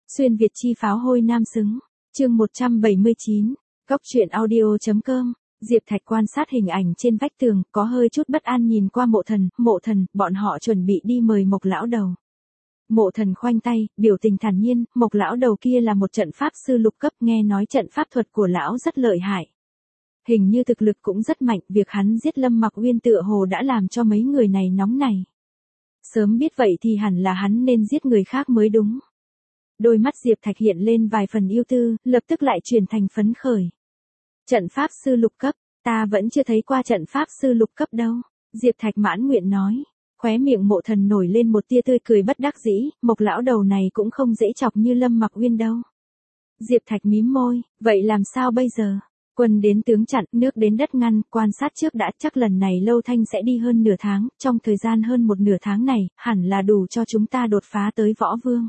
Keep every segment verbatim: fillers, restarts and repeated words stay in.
Xuyên Việt chi pháo hôi nam xứng. Chương một trăm bảy mươi chín. Góc truyện audio.com. Diệp Thạch quan sát hình ảnh trên vách tường, có hơi chút bất an nhìn qua Mộ Thần, "Mộ Thần, bọn họ chuẩn bị đi mời Mộc lão đầu." Mộ Thần khoanh tay, biểu tình thản nhiên, Mộc lão đầu kia là một trận pháp sư lục cấp, nghe nói trận pháp thuật của lão rất lợi hại. Hình như thực lực cũng rất mạnh, việc hắn giết Lâm Mặc Uyên tựa hồ đã làm cho mấy người này nóng này. Sớm biết vậy thì hẳn là hắn nên giết người khác mới đúng. Đôi mắt Diệp Thạch hiện lên vài phần yêu tư, lập tức lại chuyển thành phấn khởi. Trận pháp sư lục cấp, ta vẫn chưa thấy qua trận pháp sư lục cấp đâu. Diệp Thạch mãn nguyện nói. Khóe miệng Mộ Thần nổi lên một tia tươi cười bất đắc dĩ, Mộc lão đầu này cũng không dễ chọc như Lâm Mặc Uyên đâu. Diệp Thạch mím môi, vậy làm sao bây giờ? Quân đến tướng chặn, nước đến đất ngăn, quan sát trước đã, chắc lần này Lâu Thanh sẽ đi hơn nửa tháng, trong thời gian hơn một nửa tháng này, hẳn là đủ cho chúng ta đột phá tới võ vương.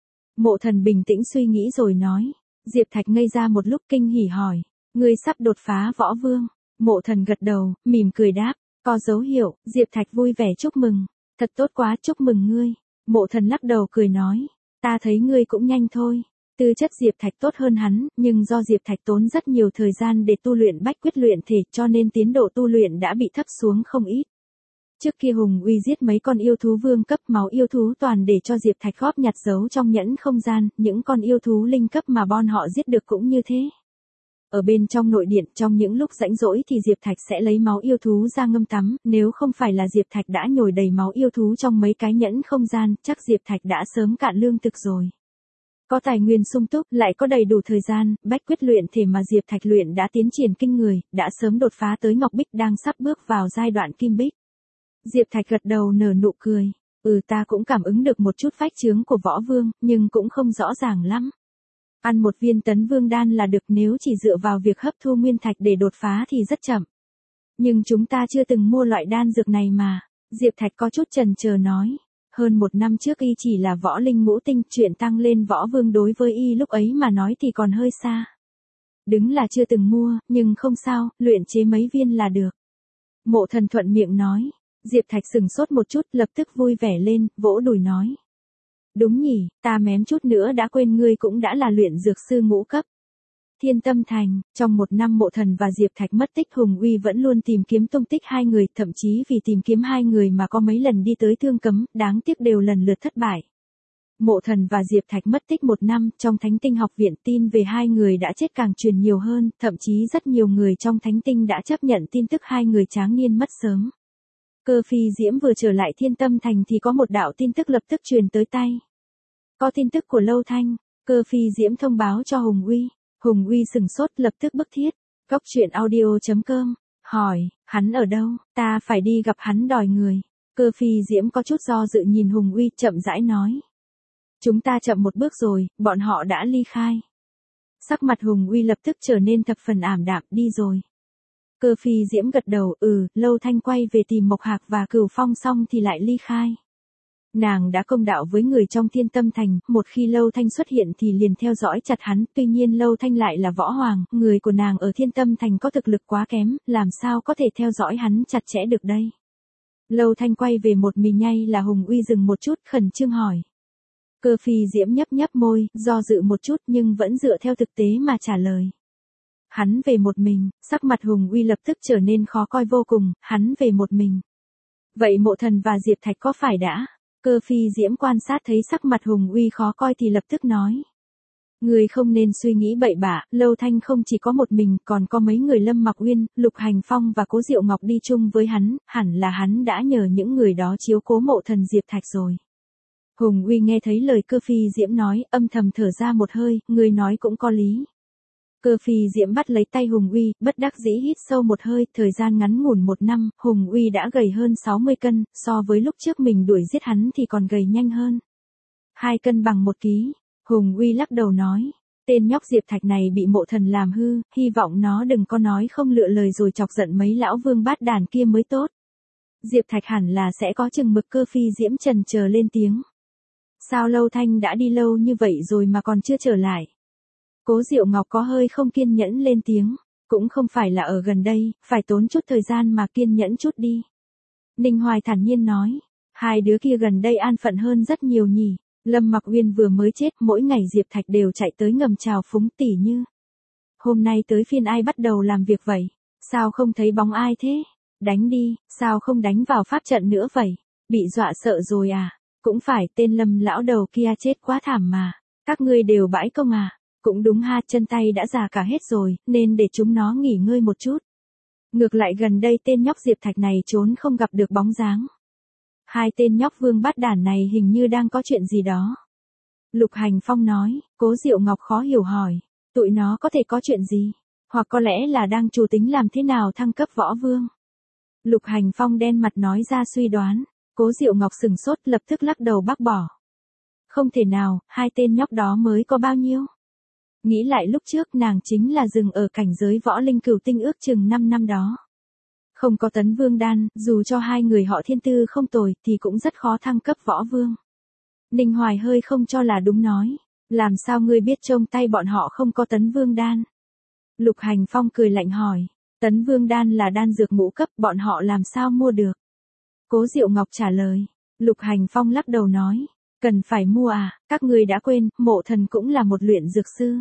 Mộ Thần bình tĩnh suy nghĩ rồi nói. Diệp Thạch ngây ra một lúc kinh hỉ hỏi, ngươi sắp đột phá võ vương? Mộ Thần gật đầu, mỉm cười đáp, có dấu hiệu. Diệp Thạch vui vẻ chúc mừng, thật tốt quá, chúc mừng ngươi. Mộ Thần lắc đầu cười nói, ta thấy ngươi cũng nhanh thôi. Tư chất Diệp Thạch tốt hơn hắn, nhưng do Diệp Thạch tốn rất nhiều thời gian để tu luyện bách quyết luyện thể, cho nên tiến độ tu luyện đã bị thấp xuống không ít. Trước kia Hùng Uy giết mấy con yêu thú vương cấp, máu yêu thú toàn để cho Diệp Thạch góp nhặt giấu trong nhẫn không gian, những con yêu thú linh cấp mà bọn họ giết được cũng như thế. Ở bên trong nội điện, trong những lúc rảnh rỗi thì Diệp Thạch sẽ lấy máu yêu thú ra ngâm tắm, nếu không phải là Diệp Thạch đã nhồi đầy máu yêu thú trong mấy cái nhẫn không gian, chắc Diệp Thạch đã sớm cạn lương thực rồi. Có tài nguyên sung túc, lại có đầy đủ thời gian, bách quyết luyện thể mà Diệp Thạch luyện đã tiến triển kinh người, đã sớm đột phá tới Ngọc Bích, đang sắp bước vào giai đoạn Kim Bích. Diệp Thạch gật đầu nở nụ cười, ừ ta cũng cảm ứng được một chút phách chướng của võ vương, nhưng cũng không rõ ràng lắm. Ăn một viên tấn vương đan là được, nếu chỉ dựa vào việc hấp thu nguyên thạch để đột phá thì rất chậm. Nhưng chúng ta chưa từng mua loại đan dược này mà. Diệp Thạch có chút chần chờ nói. Hơn một năm trước y chỉ là võ linh ngũ tinh, chuyện tăng lên võ vương đối với y lúc ấy mà nói thì còn hơi xa. Đứng là chưa từng mua, nhưng không sao, luyện chế mấy viên là được. Mộ Thần thuận miệng nói. Diệp Thạch sừng sốt một chút, lập tức vui vẻ lên, vỗ đùi nói. Đúng nhỉ, ta mém chút nữa đã quên ngươi cũng đã là luyện dược sư ngũ cấp. Thiên Tâm Thành, trong một năm Mộ Thần và Diệp Thạch mất tích, Hùng Uy vẫn luôn tìm kiếm tung tích hai người, thậm chí vì tìm kiếm hai người mà có mấy lần đi tới Thương Cấm, đáng tiếc đều lần lượt thất bại. Mộ Thần và Diệp Thạch mất tích một năm, trong Thánh Tinh học viện tin về hai người đã chết càng truyền nhiều hơn, thậm chí rất nhiều người trong Thánh Tinh đã chấp nhận tin tức hai người tráng niên mất sớm. Cơ Phi Diễm vừa trở lại Thiên Tâm Thành thì có một đạo tin tức lập tức truyền tới tay. Có tin tức của Lâu Thanh. Cơ Phi Diễm thông báo cho Hùng Uy. Hùng Uy sừng sốt, lập tức bức thiết. Góc truyện audio.com. Hỏi, hắn ở đâu, ta phải đi gặp hắn đòi người. Cơ Phi Diễm có chút do dự nhìn Hùng Uy, chậm rãi nói. Chúng ta chậm một bước rồi, bọn họ đã ly khai. Sắc mặt Hùng Uy lập tức trở nên thập phần ảm đạm, đi rồi. Cơ Phi Diễm gật đầu, ừ, Lâu Thanh quay về tìm Mộc Hạc và Cửu Phong xong thì lại ly khai. Nàng đã công đạo với người trong Thiên Tâm Thành, một khi Lâu Thanh xuất hiện thì liền theo dõi chặt hắn, tuy nhiên Lâu Thanh lại là võ hoàng, người của nàng ở Thiên Tâm Thành có thực lực quá kém, làm sao có thể theo dõi hắn chặt chẽ được đây. Lâu Thanh quay về một mình nhay là Hùng Uy dừng một chút, khẩn trương hỏi. Cơ Phi Diễm nhấp nhấp môi, do dự một chút nhưng vẫn dựa theo thực tế mà trả lời. Hắn về một mình, sắc mặt Hùng Uy lập tức trở nên khó coi vô cùng, hắn về một mình. Vậy Mộ Thần và Diệp Thạch có phải đã? Cơ Phi Diễm quan sát thấy sắc mặt Hùng Uy khó coi thì lập tức nói. Người không nên suy nghĩ bậy bạ, Lâu Thanh không chỉ có một mình, còn có mấy người Lâm Mặc Uyên, Lục Hành Phong và Cố Diệu Ngọc đi chung với hắn, hẳn là hắn đã nhờ những người đó chiếu cố Mộ Thần Diệp Thạch rồi. Hùng Uy nghe thấy lời Cơ Phi Diễm nói, âm thầm thở ra một hơi, người nói cũng có lý. Cơ Phi Diễm bắt lấy tay Hùng Uy, bất đắc dĩ hít sâu một hơi, thời gian ngắn ngủn một năm, Hùng Uy đã gầy hơn sáu mươi cân, so với lúc trước mình đuổi giết hắn thì còn gầy nhanh hơn. Hai cân bằng một ký, Hùng Uy lắc đầu nói, tên nhóc Diệp Thạch này bị Mộ Thần làm hư, hy vọng nó đừng có nói không lựa lời rồi chọc giận mấy lão vương bát đàn kia mới tốt. Diệp Thạch hẳn là sẽ có chừng mực. Cơ Phi Diễm trần chờ lên tiếng. Sao Lâu Thanh đã đi lâu như vậy rồi mà còn chưa trở lại? Cố Diệu Ngọc có hơi không kiên nhẫn lên tiếng, cũng không phải là ở gần đây, phải tốn chút thời gian mà kiên nhẫn chút đi. Ninh Hoài thản nhiên nói, hai đứa kia gần đây an phận hơn rất nhiều nhỉ, Lâm Mặc Uyên vừa mới chết, mỗi ngày Diệp Thạch đều chạy tới ngầm chào phúng tỷ như. Hôm nay tới phiên ai bắt đầu làm việc vậy? Sao không thấy bóng ai thế? Đánh đi, sao không đánh vào pháp trận nữa vậy? Bị dọa sợ rồi à? Cũng phải, tên Lâm lão đầu kia chết quá thảm mà. Các ngươi đều bãi công à? Cũng đúng ha, chân tay đã già cả hết rồi, nên để chúng nó nghỉ ngơi một chút. Ngược lại gần đây tên nhóc Diệp Thạch này trốn không gặp được bóng dáng. Hai tên nhóc vương bát đản này hình như đang có chuyện gì đó. Lục Hành Phong nói, Cố Diệu Ngọc khó hiểu hỏi, tụi nó có thể có chuyện gì? Hoặc có lẽ là đang chủ tính làm thế nào thăng cấp võ vương? Lục Hành Phong đen mặt nói ra suy đoán. Cố Diệu Ngọc sừng sốt lập tức lắc đầu bác bỏ. Không thể nào, hai tên nhóc đó mới có bao nhiêu? Nghĩ lại lúc trước nàng chính là dừng ở cảnh giới võ linh cửu tinh ước chừng năm năm đó. Không có tấn vương đan, dù cho hai người họ thiên tư không tồi thì cũng rất khó thăng cấp võ vương. Ninh Hoài hơi không cho là đúng nói. Làm sao ngươi biết trông tay bọn họ không có tấn vương đan? Lục Hành Phong cười lạnh hỏi. Tấn vương đan là đan dược ngũ cấp, bọn họ làm sao mua được? Cố Diệu Ngọc trả lời. Lục Hành Phong lắc đầu nói. Cần phải mua à, các ngươi đã quên, Mộ Thần cũng là một luyện dược sư.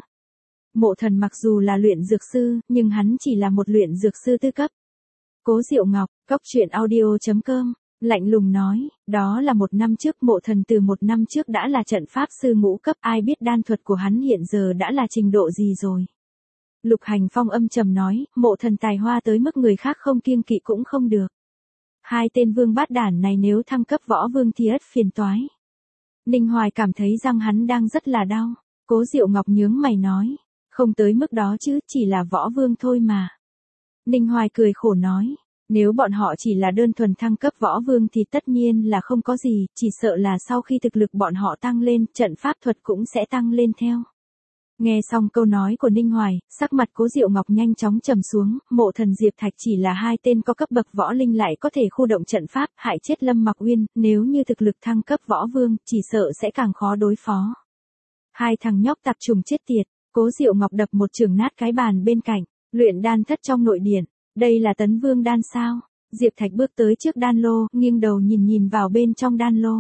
Mộ Thần mặc dù là luyện dược sư, nhưng hắn chỉ là một luyện dược sư tư cấp. Cố Diệu Ngọc, Cốc Truyện Audio chấm com, lạnh lùng nói, đó là một năm trước, Mộ Thần từ một năm trước đã là trận pháp sư ngũ cấp, ai biết đan thuật của hắn hiện giờ đã là trình độ gì rồi. Lục Hành Phong âm trầm nói, Mộ Thần tài hoa tới mức người khác không kiêng kỵ cũng không được. Hai tên vương bát đản này nếu thăng cấp võ vương thì ất phiền toái. Ninh Hoài cảm thấy răng hắn đang rất là đau. Cố Diệu Ngọc nhướng mày nói, không tới mức đó chứ, chỉ là võ vương thôi mà. Ninh Hoài cười khổ nói, nếu bọn họ chỉ là đơn thuần thăng cấp võ vương thì tất nhiên là không có gì, chỉ sợ là sau khi thực lực bọn họ tăng lên, trận pháp thuật cũng sẽ tăng lên theo. Nghe xong câu nói của Ninh Hoài, sắc mặt Cố Diệu Ngọc nhanh chóng trầm xuống, Mộ Thần Diệp Thạch chỉ là hai tên có cấp bậc võ linh lại có thể khu động trận pháp, hại chết Lâm Mặc Uyên, nếu như thực lực thăng cấp võ vương, chỉ sợ sẽ càng khó đối phó. Hai thằng nhóc tạp trùng chết tiệt, Cố Diệu Ngọc đập một chưởng nát cái bàn bên cạnh, luyện đan thất trong nội điện, đây là tấn vương đan sao? Diệp Thạch bước tới trước đan lô, nghiêng đầu nhìn nhìn vào bên trong đan lô.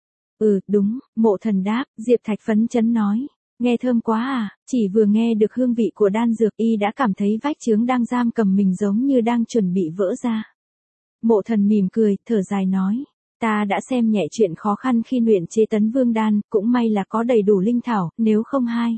Ừ, đúng, Mộ Thần đáp, Diệp Thạch phấn chấn nói. Nghe thơm quá à, chỉ vừa nghe được hương vị của đan dược y đã cảm thấy vách chướng đang giam cầm mình giống như đang chuẩn bị vỡ ra. Mộ Thần mỉm cười, thở dài nói, ta đã xem nhẹ chuyện khó khăn khi luyện chế tấn vương đan, cũng may là có đầy đủ linh thảo, nếu không hai.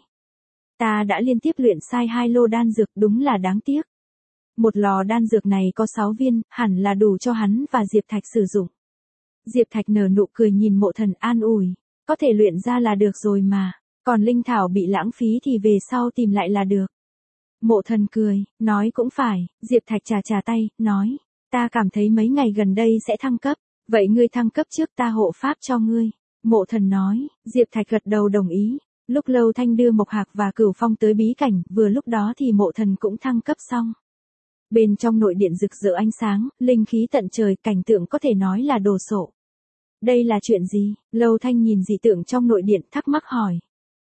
Ta đã liên tiếp luyện sai hai lô đan dược, đúng là đáng tiếc. Một lò đan dược này có sáu viên, hẳn là đủ cho hắn và Diệp Thạch sử dụng. Diệp Thạch nở nụ cười nhìn Mộ Thần an ủi, có thể luyện ra là được rồi mà. Còn linh thảo bị lãng phí thì về sau tìm lại là được. Mộ Thần cười, nói cũng phải, Diệp Thạch chà chà tay, nói, ta cảm thấy mấy ngày gần đây sẽ thăng cấp, vậy ngươi thăng cấp trước ta hộ pháp cho ngươi. Mộ Thần nói, Diệp Thạch gật đầu đồng ý, lúc Lâu Thanh đưa Mộc Hạc và Cửu Phong tới bí cảnh, vừa lúc đó thì Mộ Thần cũng thăng cấp xong. Bên trong nội điện rực rỡ ánh sáng, linh khí tận trời, cảnh tượng có thể nói là đồ sộ. Đây là chuyện gì? Lâu Thanh nhìn dị tượng trong nội điện thắc mắc hỏi.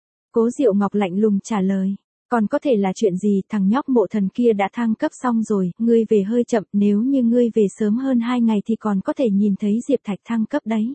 Cố Diệu Ngọc lạnh lùng trả lời, còn có thể là chuyện gì, thằng nhóc Mộ Thần kia đã thăng cấp xong rồi, ngươi về hơi chậm, nếu như ngươi về sớm hơn hai ngày thì còn có thể nhìn thấy Diệp Thạch thăng cấp đấy.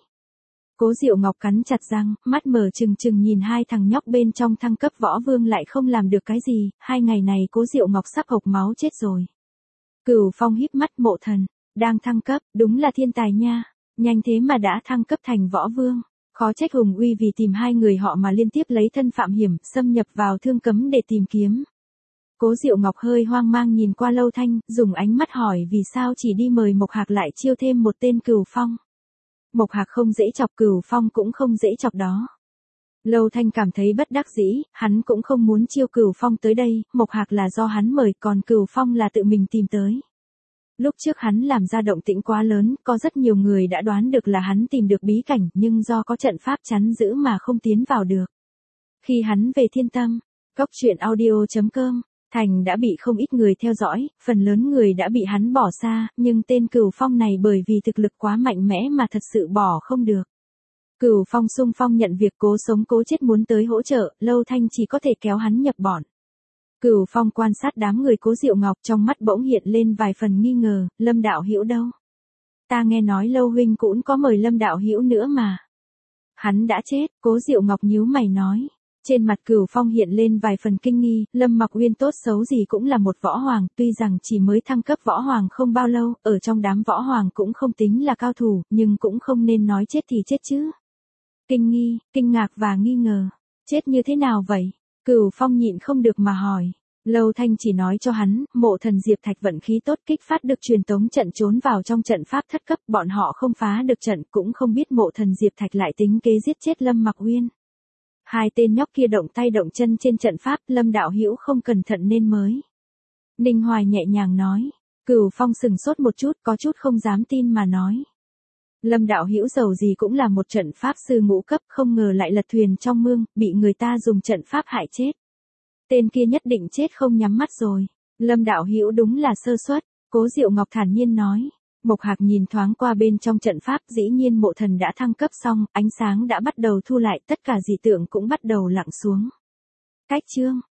Cố Diệu Ngọc cắn chặt răng, mắt mở trừng trừng nhìn hai thằng nhóc bên trong thăng cấp võ vương lại không làm được cái gì, hai ngày này Cố Diệu Ngọc sắp hộc máu chết rồi. Cửu Phong híp mắt, Mộ Thần, đang thăng cấp, đúng là thiên tài nha, nhanh thế mà đã thăng cấp thành võ vương. Khó trách Hùng Uy vì tìm hai người họ mà liên tiếp lấy thân phạm hiểm, xâm nhập vào thương cấm để tìm kiếm. Cố Diệu Ngọc hơi hoang mang nhìn qua Lâu Thanh, dùng ánh mắt hỏi vì sao chỉ đi mời Mộc Hạc lại chiêu thêm một tên Cửu Phong. Mộc Hạc không dễ chọc, Cửu Phong cũng không dễ chọc đó. Lâu Thanh cảm thấy bất đắc dĩ, hắn cũng không muốn chiêu Cửu Phong tới đây, Mộc Hạc là do hắn mời, còn Cửu Phong là tự mình tìm tới. Lúc trước hắn làm ra động tĩnh quá lớn, có rất nhiều người đã đoán được là hắn tìm được bí cảnh, nhưng do có trận pháp chắn giữ mà không tiến vào được. Khi hắn về Thiên Tâm, Cốc Truyện Audio chấm com, Thành đã bị không ít người theo dõi, phần lớn người đã bị hắn bỏ xa, nhưng tên Cửu Phong này bởi vì thực lực quá mạnh mẽ mà thật sự bỏ không được. Cửu Phong xung phong nhận việc, cố sống cố chết muốn tới hỗ trợ, Lâu Thanh chỉ có thể kéo hắn nhập bọn. Cửu Phong quan sát đám người Cố Diệu Ngọc, trong mắt bỗng hiện lên vài phần nghi ngờ, Lâm đạo hữu đâu? Ta nghe nói Lâu huynh cũng có mời Lâm đạo hữu nữa mà. Hắn đã chết, Cố Diệu Ngọc nhíu mày nói. Trên mặt Cửu Phong hiện lên vài phần kinh nghi, Lâm Mặc Uyên tốt xấu gì cũng là một võ hoàng, tuy rằng chỉ mới thăng cấp võ hoàng không bao lâu, ở trong đám võ hoàng cũng không tính là cao thủ, nhưng cũng không nên nói chết thì chết chứ. Kinh nghi, kinh ngạc và nghi ngờ. Chết như thế nào vậy? Cửu Phong nhịn không được mà hỏi. Lâu Thanh chỉ nói cho hắn, mộ thần Diệp Thạch vận khí tốt kích phát được truyền tống trận trốn vào trong trận pháp thất cấp, bọn họ không phá được trận, cũng không biết mộ thần Diệp Thạch lại tính kế giết chết Lâm Mặc Uyên. Hai tên nhóc kia động tay động chân trên trận pháp, Lâm đạo hữu không cẩn thận nên mới. Ninh Hoài nhẹ nhàng nói. Cửu Phong sừng sốt một chút, có chút không dám tin mà nói. Lâm đạo hữu dầu gì cũng là một trận pháp sư ngũ cấp, không ngờ lại lật thuyền trong mương, bị người ta dùng trận pháp hại chết. Tên kia nhất định chết không nhắm mắt rồi. Lâm đạo hữu đúng là sơ suất, Cố Diệu Ngọc thản nhiên nói. Mộc Hạc nhìn thoáng qua bên trong trận pháp, dĩ nhiên mộ thần đã thăng cấp xong, ánh sáng đã bắt đầu thu lại, tất cả dị tượng cũng bắt đầu lặng xuống. Cách chương